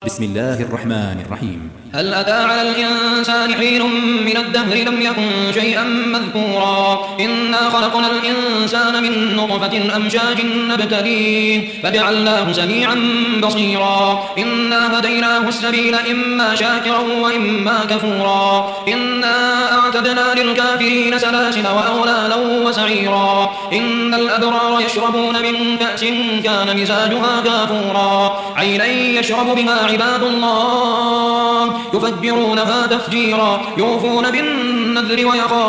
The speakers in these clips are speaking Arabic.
بسم الله الرحمن الرحيم. هل أتى على الإنسان حين من الدهر لم يكن شيئا مذكورا إنا خلقنا الإنسان من نطفة أمشاج نبتليه فجعلناه سميعا بصيرا إنا هديناه السبيل إما شاكرا وإما كفورا إنا أعتدنا للكافرين سلاسل وأغلالا وسعيرا إن الأبرار يشربون من كأس كان مزاجها كافورا عينا يشرب بها عباد الله يفجرونها تفجيرا يوفون بالنذر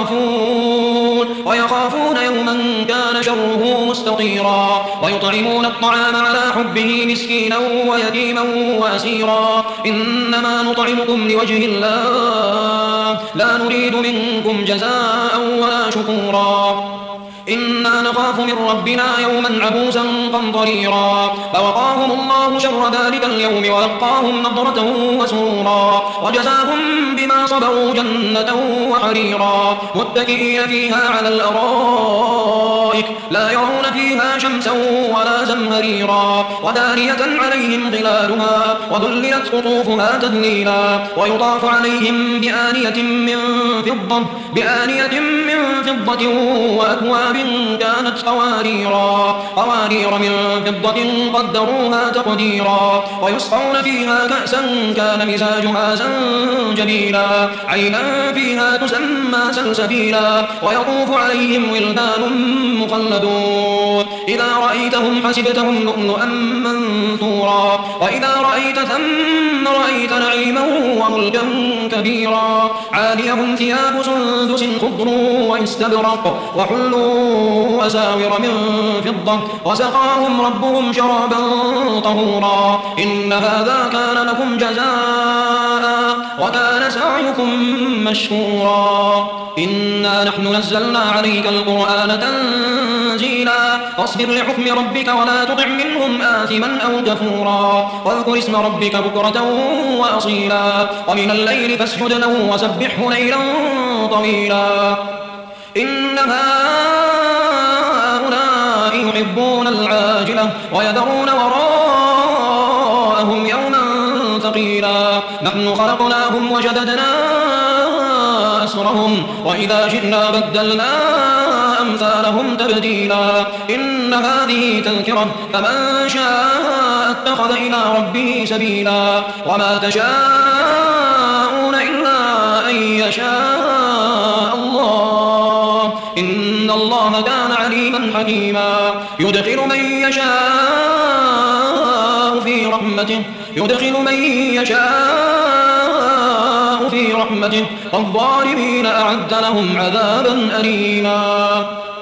ويخافون يوما كان شره مستطيرا ويطعمون الطعام على حبه مسكينا ويتيما وأسيرا إنما نطعمكم لوجه الله لا نريد منكم جزاء ولا شكورا إنا نخاف من ربنا يوما عبوسا قمطريرا فوقاهم الله شر ذلك اليوم ولقاهم نضرة وسرورا وجزاهم بما صبروا جنة وحريرا متكئين فيها على الأرائك لا يرون فيها شمسا ولا زمهريرا ودانية عليهم ظلالها وذللت قطوفها تذليلا ويطاف عليهم بآنية من فضة وأكواب كانت قوارير من فضة قدروها تقديرا ويسقون فيها كأسا كان مزاجها زنجبيلا عينا فيها تسمى سلسبيلا ويطوف عليهم ولدان مخلدون إذا رأيتهم حسبتهم لؤلؤا منثورا وإذا رأيت ثم رأيت نعيما وملكا كبيرا عاليهم ثياب سندس خضر واستبرق وحلوا أساور من فضة وسقاهم ربهم شرابا طهورا إن هذا كان لكم جزاء وكان سعيكم مشكورا إنا نحن نزلنا عليك القرآن تنزيلا فاصبر لحكم ربك ولا تطع منهم آثما أو كفورا واذكر اسم ربك بكرة وأصيلا ومن الليل فاسجد له وسبحه ليلا طويلا إن هؤلاء يحبون العاجلة ويذرون وراءهم يوما ثقيلا نحن خلقناهم وشددنا أسرهم وإذا شئنا بدلنا أمثالهم تبديلا إن هذه تذكرة فمن شاء اتخذ إلى ربه سبيلا وما تشاءون إلا أن يشاء الله إن الله كان عليما حكيما يدخل من يشاء في رحمته والظالمين أعد لهم عذابا أليما.